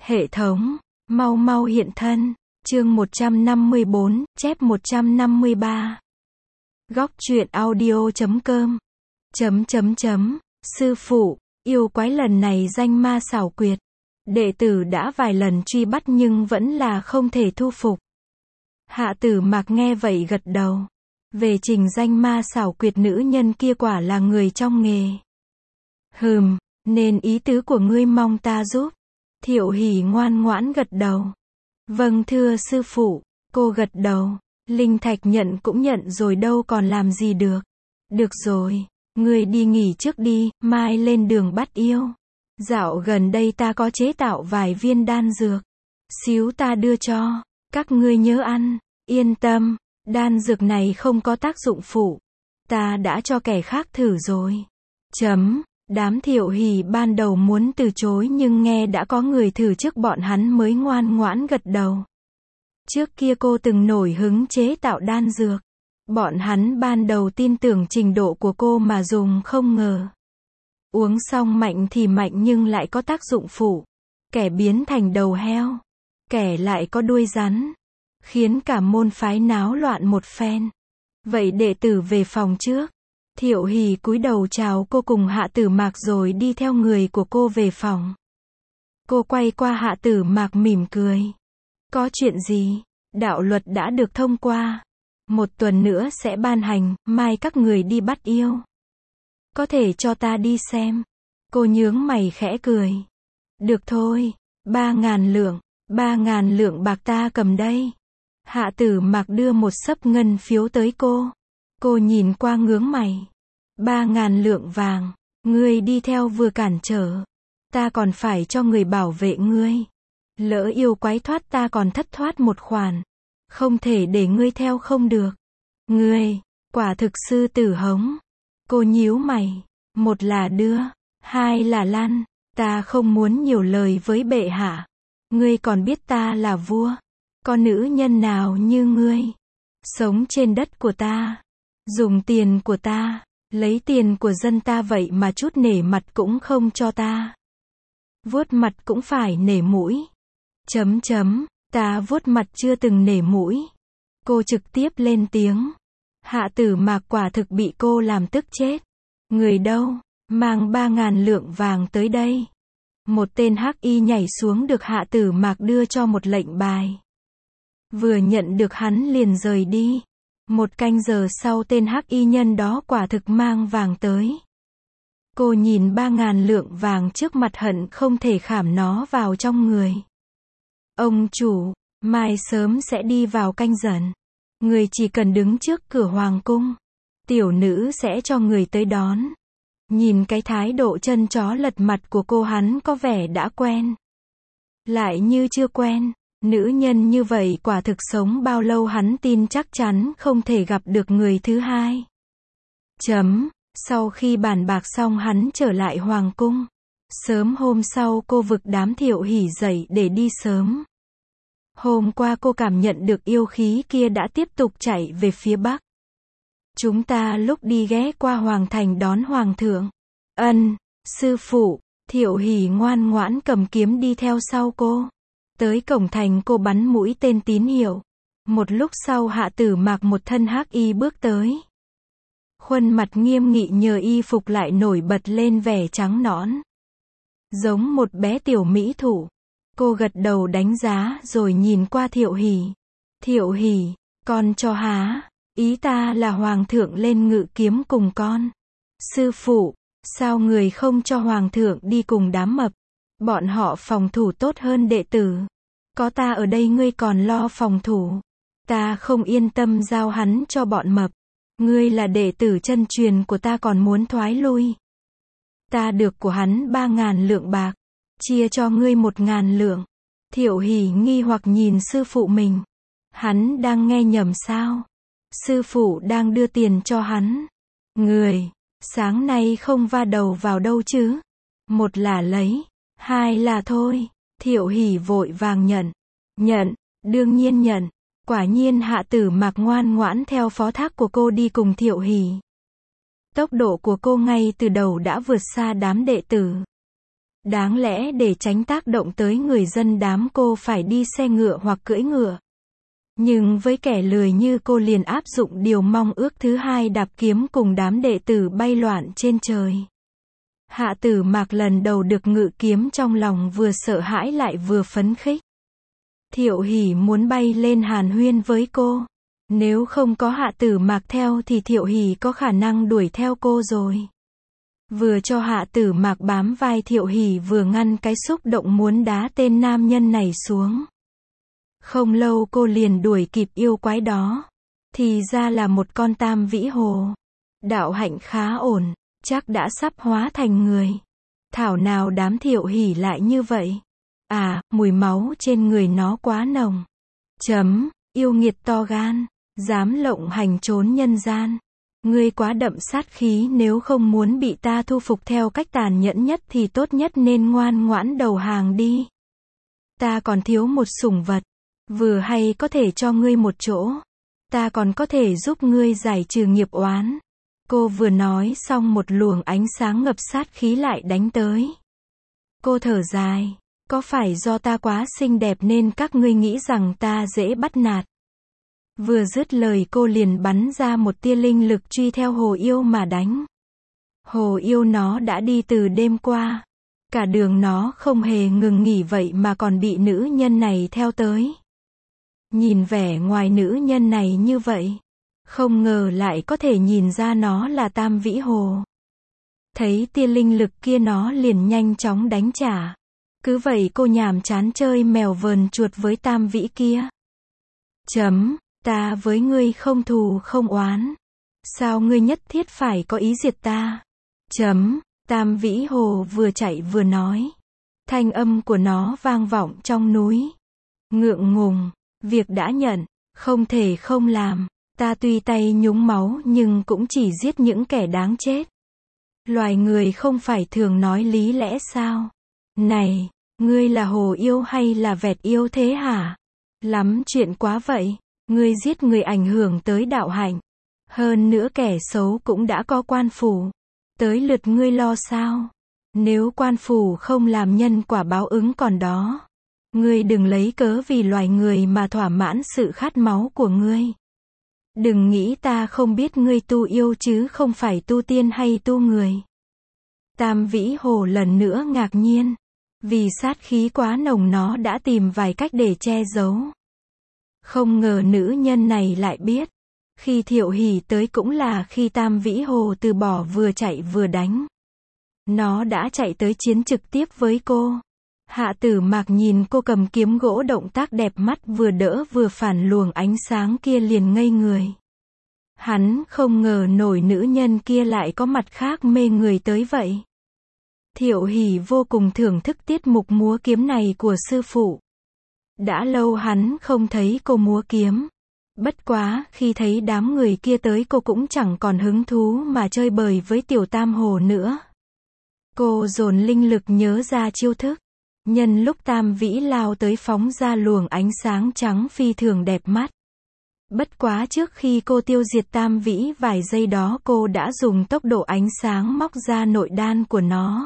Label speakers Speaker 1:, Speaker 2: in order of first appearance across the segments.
Speaker 1: Hệ thống, mau mau hiện thân. Chương 154, chép 153. Góc truyện audio.com. Sư phụ, yêu quái lần này danh ma xảo quyệt. Đệ tử đã vài lần truy bắt nhưng vẫn là không thể thu phục. Hạ Tử Mạc nghe vậy gật đầu. Về trình danh ma xảo quyệt nữ nhân kia quả là người trong nghề. Nên ý tứ của ngươi mong ta giúp. Thiệu Hỷ ngoan ngoãn gật đầu. Vâng thưa sư phụ, cô gật đầu. Linh thạch nhận cũng nhận rồi đâu còn làm gì được. Được rồi, ngươi đi nghỉ trước đi, mai lên đường bắt yêu. Dạo gần đây ta có chế tạo vài viên đan dược. Xíu ta đưa cho, các ngươi nhớ ăn, yên tâm, đan dược này không có tác dụng phụ. Ta đã cho kẻ khác thử rồi. Đám Thiệu Hỷ ban đầu muốn từ chối nhưng nghe đã có người thử trước bọn hắn mới ngoan ngoãn gật đầu. Trước kia cô từng nổi hứng chế tạo đan dược. Bọn hắn ban đầu tin tưởng trình độ của cô mà dùng không ngờ. Uống xong mạnh thì mạnh nhưng lại có tác dụng phụ. Kẻ biến thành đầu heo. Kẻ lại có đuôi rắn. Khiến cả môn phái náo loạn một phen. Vậy đệ tử về phòng trước. Thiệu Hỷ cúi đầu chào cô cùng Hạ Tử Mạc rồi đi theo người của cô về phòng. Cô quay qua Hạ Tử Mạc mỉm cười. Có chuyện gì? Đạo luật đã được thông qua. 1 tuần nữa sẽ ban hành, mai các người đi bắt yêu. Có thể cho ta đi xem. Cô nhướng mày khẽ cười. Được thôi, 3.000 lượng, 3.000 lượng bạc ta cầm đây. Hạ Tử Mạc đưa một xấp ngân phiếu tới cô. Cô nhìn qua ngướng mày. 3.000 lượng vàng, ngươi đi theo vừa cản trở. Ta còn phải cho người bảo vệ ngươi. Lỡ yêu quái thoát ta còn thất thoát một khoản. Không thể để ngươi theo không được. Ngươi, quả thực sư tử hống. Cô nhíu mày. 1 là đưa, 2 là lăn. Ta không muốn nhiều lời với bệ hạ. Ngươi còn biết ta là vua. Có nữ nhân nào như ngươi. Sống trên đất của ta. Dùng tiền của ta. Lấy tiền của dân ta vậy mà chút nể mặt cũng không cho ta. Vuốt mặt cũng phải nể mũi. Ta vuốt mặt chưa từng nể mũi. Cô trực tiếp lên tiếng. Hạ Tử Mạc quả thực bị cô làm tức chết. Người đâu, mang 3.000 lượng vàng tới đây. Một tên hắc y nhảy xuống được Hạ Tử Mạc đưa cho một lệnh bài. Vừa nhận được hắn liền rời đi. 1 canh giờ sau tên hắc y nhân đó quả thực mang vàng tới. Cô nhìn 3.000 lượng vàng trước mặt hận không thể khảm nó vào trong người. Ông chủ, mai sớm sẽ đi vào canh dần. Người chỉ cần đứng trước cửa hoàng cung. Tiểu nữ sẽ cho người tới đón. Nhìn cái thái độ chân chó lật mặt của cô hắn có vẻ đã quen. Lại như chưa quen. Nữ nhân như vậy quả thực sống bao lâu hắn tin chắc chắn không thể gặp được người thứ hai. Sau khi bàn bạc xong hắn trở lại hoàng cung. Sớm hôm sau cô vực đám Thiệu Hỷ dậy để đi sớm. Hôm qua cô cảm nhận được yêu khí kia đã tiếp tục chạy về phía bắc. Chúng ta lúc đi ghé qua hoàng thành đón hoàng thượng. Sư phụ. Thiệu Hỷ ngoan ngoãn cầm kiếm đi theo sau cô. Tới cổng thành cô bắn mũi tên tín hiệu. Một lúc sau Hạ Tử Mạc một thân hắc y bước tới. Khuôn mặt nghiêm nghị nhờ y phục lại nổi bật lên vẻ trắng nõn. Giống một bé tiểu mỹ thủ. Cô gật đầu đánh giá rồi nhìn qua Thiệu Hỷ. Thiệu Hỷ, con cho há. Ý ta là hoàng thượng lên ngự kiếm cùng con. Sư phụ, sao người không cho hoàng thượng đi cùng đám mập? Bọn họ phòng thủ tốt hơn đệ tử. Có ta ở đây ngươi còn lo phòng thủ. Ta không yên tâm giao hắn cho bọn mập. Ngươi là đệ tử chân truyền của ta còn muốn thoái lui. Ta được của hắn 3.000 lượng bạc. Chia cho ngươi 1.000 lượng. Thiệu Hỷ nghi hoặc nhìn sư phụ mình. Hắn đang nghe nhầm sao? Sư phụ đang đưa tiền cho hắn. Người, sáng nay không va đầu vào đâu chứ? 1 là lấy. 2 là thôi. Thiệu Hỷ vội vàng nhận, đương nhiên nhận. Quả nhiên Hạ Tử Mạc ngoan ngoãn theo phó thác của cô đi cùng Thiệu Hỷ. Tốc độ của cô ngay từ đầu đã vượt xa đám đệ tử. Đáng lẽ để tránh tác động tới người dân đám cô phải đi xe ngựa hoặc cưỡi ngựa. Nhưng với kẻ lười như cô liền áp dụng điều mong ước thứ hai, đạp kiếm cùng đám đệ tử bay loạn trên trời. Hạ Tử Mạc lần đầu được ngự kiếm, trong lòng vừa sợ hãi lại vừa phấn khích. Thiệu Hỷ muốn bay lên hàn huyên với cô. Nếu không có Hạ Tử Mạc theo thì Thiệu Hỷ có khả năng đuổi theo cô rồi. Vừa cho Hạ Tử Mạc bám vai, Thiệu Hỷ vừa ngăn cái xúc động muốn đá tên nam nhân này xuống. Không lâu cô liền đuổi kịp yêu quái đó. Thì ra là một con tam vĩ hồ. Đạo hạnh khá ổn, chắc đã sắp hóa thành người. Thảo nào đám Thiệu Hỷ lại như vậy. À, mùi máu trên người nó quá nồng. Yêu nghiệt to gan, dám lộng hành trốn nhân gian. Ngươi quá đậm sát khí, nếu không muốn bị ta thu phục theo cách tàn nhẫn nhất thì tốt nhất nên ngoan ngoãn đầu hàng đi. Ta còn thiếu một sủng vật, vừa hay có thể cho ngươi một chỗ. Ta còn có thể giúp ngươi giải trừ nghiệp oán. Cô vừa nói xong một luồng ánh sáng ngập sát khí lại đánh tới. Cô thở dài, có phải do ta quá xinh đẹp nên các ngươi nghĩ rằng ta dễ bắt nạt? Vừa dứt lời cô liền bắn ra một tia linh lực truy theo hồ yêu mà đánh. Hồ yêu nó đã đi từ đêm qua. Cả đường nó không hề ngừng nghỉ, vậy mà còn bị nữ nhân này theo tới. Nhìn vẻ ngoài nữ nhân này như vậy, không ngờ lại có thể nhìn ra nó là tam vĩ hồ. Thấy tia linh lực kia nó liền nhanh chóng đánh trả. Cứ vậy cô nhàm chán chơi mèo vờn chuột với tam vĩ kia. Ta với ngươi không thù không oán. Sao ngươi nhất thiết phải có ý diệt ta? Tam vĩ hồ vừa chạy vừa nói. Thanh âm của nó vang vọng trong núi. Ngượng ngùng, việc đã nhận, không thể không làm. Ta tuy tay nhúng máu nhưng cũng chỉ giết những kẻ đáng chết. Loài người không phải thường nói lý lẽ sao? Này, ngươi là hồ yêu hay là vẹt yêu thế hả? Lắm chuyện quá vậy. Ngươi giết người ảnh hưởng tới đạo hạnh. Hơn nữa kẻ xấu cũng đã có quan phủ. Tới lượt ngươi lo sao? Nếu quan phủ không làm, nhân quả báo ứng còn đó. Ngươi đừng lấy cớ vì loài người mà thỏa mãn sự khát máu của ngươi. Đừng nghĩ ta không biết ngươi tu yêu chứ không phải tu tiên hay tu người. Tam vĩ hồ lần nữa ngạc nhiên. Vì sát khí quá nồng nó đã tìm vài cách để che giấu. Không ngờ nữ nhân này lại biết. Khi Thiệu Hỷ tới cũng là khi tam vĩ hồ từ bỏ, vừa chạy vừa đánh. Nó đã chạy tới chiến trực tiếp với cô. Hạ Tử Mạc nhìn cô cầm kiếm gỗ, động tác đẹp mắt, vừa đỡ vừa phản luồng ánh sáng kia liền ngây người. Hắn không ngờ nổi nữ nhân kia lại có mặt khác mê người tới vậy. Thiệu Hỷ vô cùng thưởng thức tiết mục múa kiếm này của sư phụ. Đã lâu hắn không thấy cô múa kiếm. Bất quá, khi thấy đám người kia tới cô cũng chẳng còn hứng thú mà chơi bời với tiểu tam hồ nữa. Cô dồn linh lực nhớ ra chiêu thức. Nhân lúc tam vĩ lao tới phóng ra luồng ánh sáng trắng phi thường đẹp mắt. Bất quá trước khi cô tiêu diệt tam vĩ vài giây đó, cô đã dùng tốc độ ánh sáng móc ra nội đan của nó.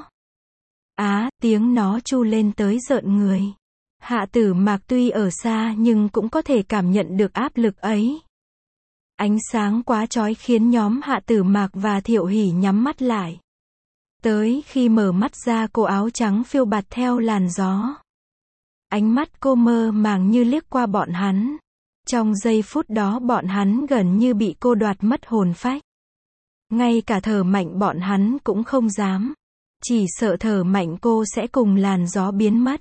Speaker 1: Tiếng nó chu lên tới rợn người. Hạ Tử Mạc tuy ở xa nhưng cũng có thể cảm nhận được áp lực ấy. Ánh sáng quá chói khiến nhóm Hạ Tử Mạc và Thiệu Hỷ nhắm mắt lại. Tới khi mở mắt ra, cô áo trắng phiêu bạt theo làn gió. Ánh mắt cô mơ màng như liếc qua bọn hắn. Trong giây phút đó bọn hắn gần như bị cô đoạt mất hồn phách. Ngay cả thở mạnh bọn hắn cũng không dám. Chỉ sợ thở mạnh cô sẽ cùng làn gió biến mất.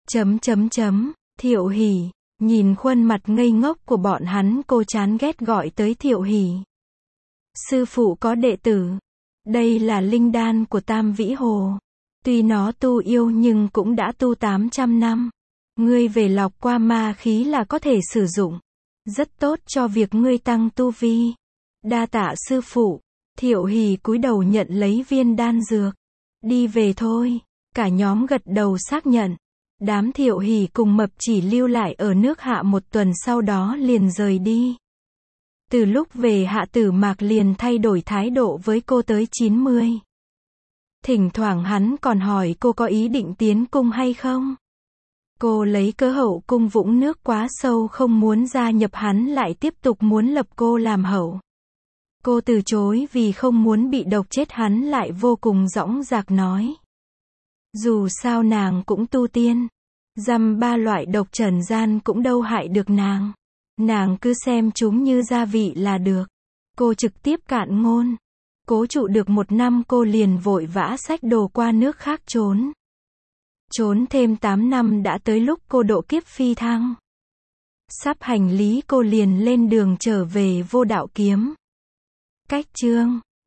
Speaker 1: Thiệu Hỷ, nhìn khuôn mặt ngây ngốc của bọn hắn, cô chán ghét gọi tới Thiệu Hỷ. Sư phụ có đệ tử. Đây là linh đan của tam vĩ hồ. Tuy nó tu yêu nhưng cũng đã tu 800 năm. Ngươi về lọc qua ma khí là có thể sử dụng. Rất tốt cho việc ngươi tăng tu vi. Đa tạ sư phụ. Thiệu Hỷ cúi đầu nhận lấy viên đan dược. Đi về thôi. Cả nhóm gật đầu xác nhận. Đám Thiệu Hỷ cùng Mập Chỉ lưu lại ở nước Hạ một tuần, sau đó liền rời đi. Từ lúc về, Hạ Tử Mạc liền thay đổi thái độ với cô tới 90. Thỉnh thoảng hắn còn hỏi cô có ý định tiến cung hay không. Cô lấy cớ hậu cung vũng nước quá sâu không muốn gia nhập, hắn lại tiếp tục muốn lập cô làm hậu. Cô từ chối vì không muốn bị độc chết, hắn lại vô cùng dõng dạc nói. Dù sao nàng cũng tu tiên. Dăm ba loại độc trần gian cũng đâu hại được nàng. Nàng cứ xem chúng như gia vị là được. Cô trực tiếp cạn ngôn. Cố trụ được 1 năm cô liền vội vã xách đồ qua nước khác trốn. Trốn thêm 8 năm đã tới lúc cô độ kiếp phi thăng. Sắp hành lý cô liền lên đường trở về Vô Đạo Kiếm. Cách chương